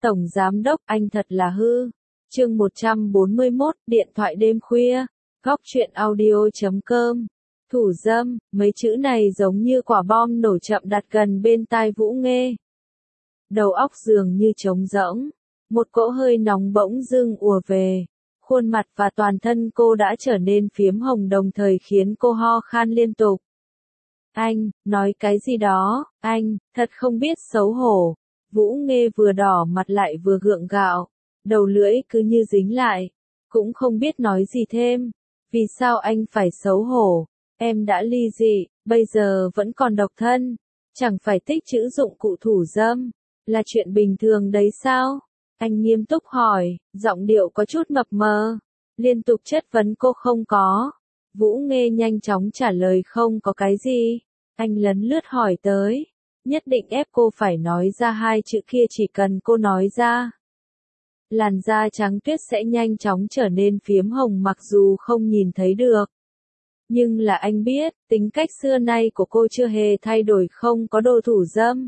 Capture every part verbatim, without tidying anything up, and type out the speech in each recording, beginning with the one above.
Tổng Giám Đốc, anh thật là hư. Chương một trăm bốn mươi mốt, điện thoại đêm khuya. Góc truyện audio chấm com. Thủ dâm, mấy chữ này giống như quả bom nổ chậm đặt gần bên tai Vũ Nghê. Đầu óc dường như trống rỗng. Một cỗ hơi nóng bỗng dưng ùa về. Khuôn mặt và toàn thân cô đã trở nên phiếm hồng đồng thời khiến cô ho khan liên tục. Anh, nói cái gì đó, anh, thật không biết xấu hổ. Vũ Nghê vừa đỏ mặt lại vừa gượng gạo. Đầu lưỡi cứ như dính lại. Cũng không biết nói gì thêm. Vì sao anh phải xấu hổ? Em đã ly dị, bây giờ vẫn còn độc thân. Chẳng phải tích trữ dụng cụ thủ dâm. Là chuyện bình thường đấy sao? Anh nghiêm túc hỏi, giọng điệu có chút mập mờ. Liên tục chất vấn cô không có. Vũ Nghê nhanh chóng trả lời không có cái gì. Anh lấn lướt hỏi tới. Nhất định ép cô phải nói ra hai chữ kia chỉ cần cô nói ra. Làn da trắng tuyết sẽ nhanh chóng trở nên phiếm hồng mặc dù không nhìn thấy được. Nhưng là anh biết, tính cách xưa nay của cô chưa hề thay đổi không có đồ thủ dâm.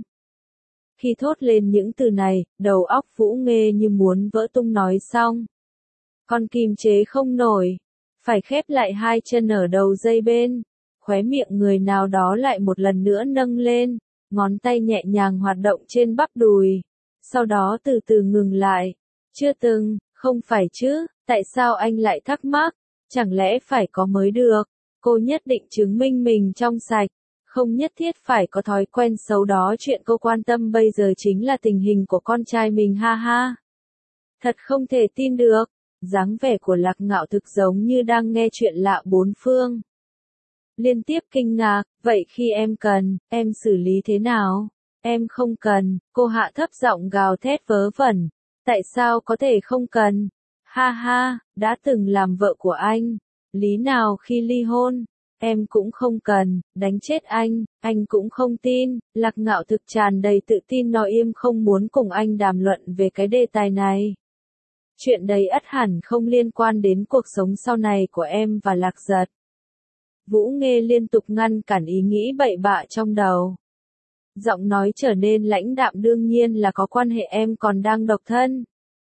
Khi thốt lên những từ này, đầu óc Vũ Nghê như muốn vỡ tung nói xong. Còn kìm chế không nổi. Phải khép lại hai chân ở đầu dây bên. Khóe miệng người nào đó lại một lần nữa nâng lên. Ngón tay nhẹ nhàng hoạt động trên bắp đùi. Sau đó từ từ ngừng lại. Chưa từng, không phải chứ, tại sao anh lại thắc mắc? Chẳng lẽ phải có mới được? Cô nhất định chứng minh mình trong sạch. Không nhất thiết phải có thói quen xấu đó. Chuyện cô quan tâm bây giờ chính là tình hình của con trai mình ha ha. Thật không thể tin được. Dáng vẻ của Lạc Ngạo thực giống như đang nghe chuyện lạ bốn phương. Liên tiếp kinh ngạc, vậy khi em cần, em xử lý thế nào? Em không cần, cô hạ thấp giọng gào thét vớ vẩn. Tại sao có thể không cần? Ha ha, đã từng làm vợ của anh. Lý nào khi ly hôn? Em cũng không cần, đánh chết anh, anh cũng không tin. Lạc Ngạo thực tràn đầy tự tin nói im không muốn cùng anh đàm luận về cái đề tài này. Chuyện đấy ắt hẳn không liên quan đến cuộc sống sau này của em và Lạc Giật. Vũ Nghê liên tục ngăn cản ý nghĩ bậy bạ trong đầu. Giọng nói trở nên lãnh đạm đương nhiên là có quan hệ em còn đang độc thân.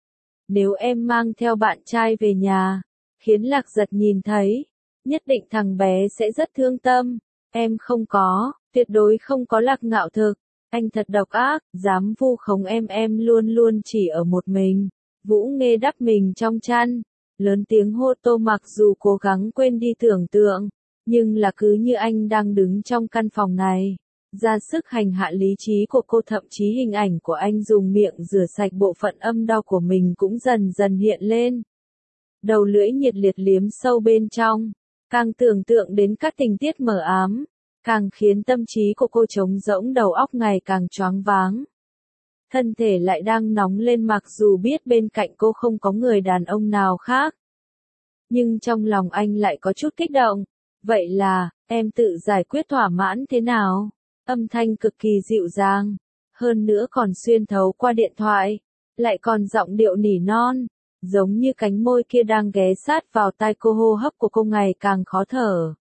Nếu em mang theo bạn trai về nhà, khiến Lạc Giật nhìn thấy, nhất định thằng bé sẽ rất thương tâm. Em không có, tuyệt đối không có. Lạc Ngạo thực. Anh thật độc ác, dám vu khống em em luôn luôn chỉ ở một mình. Vũ Nghê đắp mình trong chăn, lớn tiếng hô tô mặc dù cố gắng quên đi tưởng tượng, nhưng là cứ như anh đang đứng trong căn phòng này. Ra sức hành hạ lý trí của cô thậm chí hình ảnh của anh dùng miệng rửa sạch bộ phận âm đau của mình cũng dần dần hiện lên. Đầu lưỡi nhiệt liệt liếm sâu bên trong, càng tưởng tượng đến các tình tiết mờ ám, càng khiến tâm trí của cô trống rỗng đầu óc ngày càng choáng váng. Thân thể lại đang nóng lên mặc dù biết bên cạnh cô không có người đàn ông nào khác. Nhưng trong lòng anh lại có chút kích động. Vậy là, em tự giải quyết thỏa mãn thế nào? Âm thanh cực kỳ dịu dàng. Hơn nữa còn xuyên thấu qua điện thoại. Lại còn giọng điệu nỉ non. Giống như cánh môi kia đang ghé sát vào tai cô hô hấp của cô ngày càng khó thở.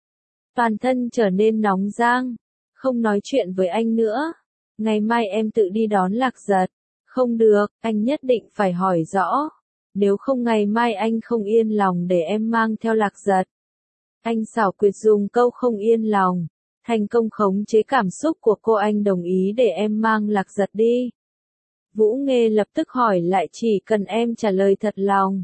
Toàn thân trở nên nóng rang. Không nói chuyện với anh nữa. Ngày mai em tự đi đón Lạc Giật. Không được, anh nhất định phải hỏi rõ. Nếu không ngày mai anh không yên lòng để em mang theo Lạc Giật. Anh xảo quyệt dùng câu không yên lòng. Thành công khống chế cảm xúc của cô. Anh đồng ý để em mang Lạc Giật đi. Vũ Nghê lập tức hỏi lại chỉ cần em trả lời thật lòng.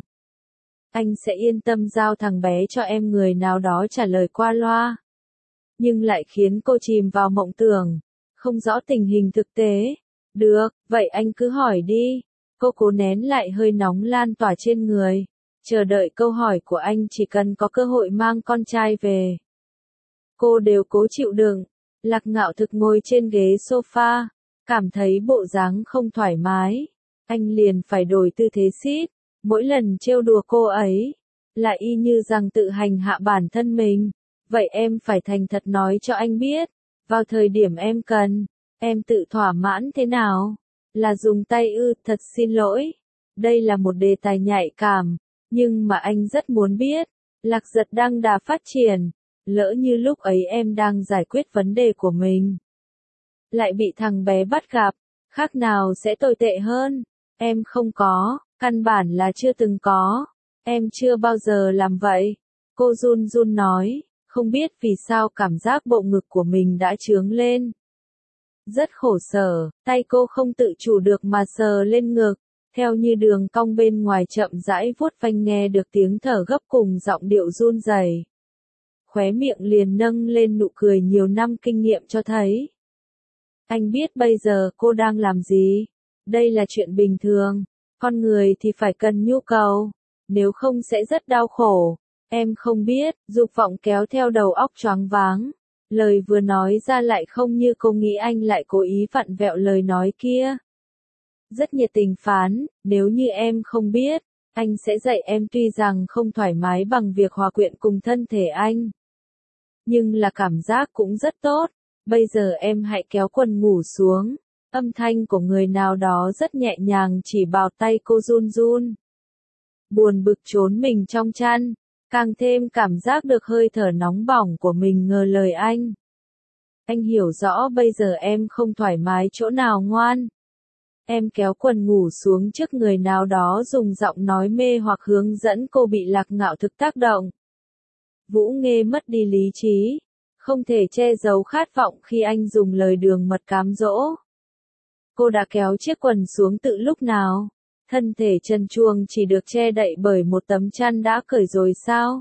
Anh sẽ yên tâm giao thằng bé cho em. Người nào đó trả lời qua loa. Nhưng lại khiến cô chìm vào mộng tưởng. Không rõ tình hình thực tế. Được, vậy anh cứ hỏi đi. Cô cố nén lại hơi nóng lan tỏa trên người. Chờ đợi câu hỏi của anh chỉ cần có cơ hội mang con trai về. Cô đều cố chịu đựng. Lạc Ngạo thực ngồi trên ghế sofa. Cảm thấy bộ dáng không thoải mái. Anh liền phải đổi tư thế sit. Mỗi lần trêu đùa cô ấy. Lại y như rằng tự hành hạ bản thân mình. Vậy em phải thành thật nói cho anh biết. Vào thời điểm em cần, em tự thỏa mãn thế nào? Là dùng tay ư? Thật xin lỗi. Đây là một đề tài nhạy cảm. Nhưng mà anh rất muốn biết. Lạc Giật đang đà phát triển. Lỡ như lúc ấy em đang giải quyết vấn đề của mình. Lại bị thằng bé bắt gặp. Khác nào sẽ tồi tệ hơn. Em không có, căn bản là chưa từng có. Em chưa bao giờ làm vậy. Cô run run nói, không biết vì sao cảm giác bộ ngực của mình đã chướng lên. Rất khổ sở, tay cô không tự chủ được mà sờ lên ngực, theo như đường cong bên ngoài chậm rãi vuốt phanh nghe được tiếng thở gấp cùng giọng điệu run rẩy. Khóe miệng liền nâng lên nụ cười nhiều năm kinh nghiệm cho thấy. Anh biết bây giờ cô đang làm gì? Đây là chuyện bình thường, con người thì phải cần nhu cầu, nếu không sẽ rất đau khổ. Em không biết, dục vọng kéo theo đầu óc choáng váng. Lời vừa nói ra lại không như cô nghĩ, anh lại cố ý vặn vẹo lời nói kia. Rất nhiệt tình phán, nếu như em không biết, anh sẽ dạy em, tuy rằng không thoải mái bằng việc hòa quyện cùng thân thể anh. Nhưng là cảm giác cũng rất tốt, bây giờ em hãy kéo quần ngủ xuống. Âm thanh của người nào đó rất nhẹ nhàng chỉ vào tay cô run run. Buồn bực trốn mình trong chăn, càng thêm cảm giác được hơi thở nóng bỏng của mình ngờ lời anh. Anh hiểu rõ bây giờ em không thoải mái chỗ nào ngoan. Em kéo quần ngủ xuống trước người nào đó dùng giọng nói mê hoặc hướng dẫn cô bị lạc ngạo thực tác động. Vũ Nghê mất đi lý trí, không thể che giấu khát vọng khi anh dùng lời đường mật cám dỗ. Cô đã kéo chiếc quần xuống từ lúc nào? Thân thể trần truồng chỉ được che đậy bởi một tấm chăn đã cởi rồi sao?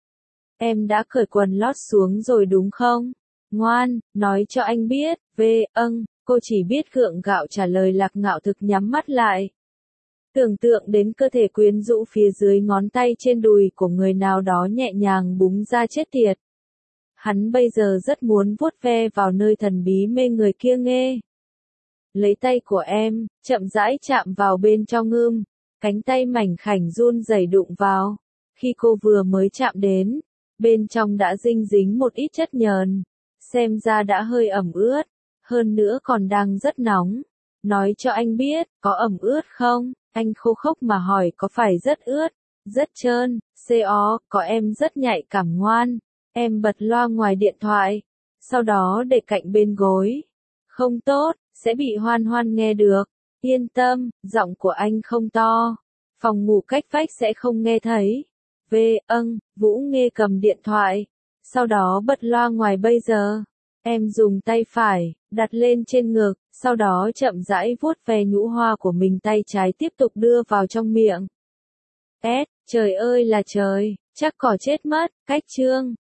Em đã cởi quần lót xuống rồi đúng không? Ngoan, nói cho anh biết. Về, âng, cô chỉ biết gượng gạo trả lời lạc ngạo thực nhắm mắt lại. Tưởng tượng đến cơ thể quyến rũ phía dưới ngón tay trên đùi của người nào đó nhẹ nhàng búng ra chết tiệt. Hắn bây giờ rất muốn vuốt ve vào nơi thần bí mê người kia nghe. Lấy tay của em, chậm rãi chạm vào bên trong ưm, cánh tay mảnh khảnh run rẩy đụng vào. Khi cô vừa mới chạm đến, bên trong đã dinh dính một ít chất nhờn, xem ra đã hơi ẩm ướt, hơn nữa còn đang rất nóng. Nói cho anh biết, có ẩm ướt không? Anh khô khốc mà hỏi, có phải rất ướt, rất trơn, co, có em rất nhạy cảm ngoan. Em bật loa ngoài điện thoại, sau đó để cạnh bên gối. Không tốt, sẽ bị Hoan Hoan nghe được. Yên tâm, giọng của anh không to. Phòng ngủ cách vách sẽ không nghe thấy. Về, âng, Vũ Nghê cầm điện thoại. Sau đó bật loa ngoài bây giờ. Em dùng tay phải, đặt lên trên ngực, sau đó chậm rãi vuốt ve nhũ hoa của mình, tay trái tiếp tục đưa vào trong miệng. S, trời ơi là trời, chắc cỏ chết mất, cách chương.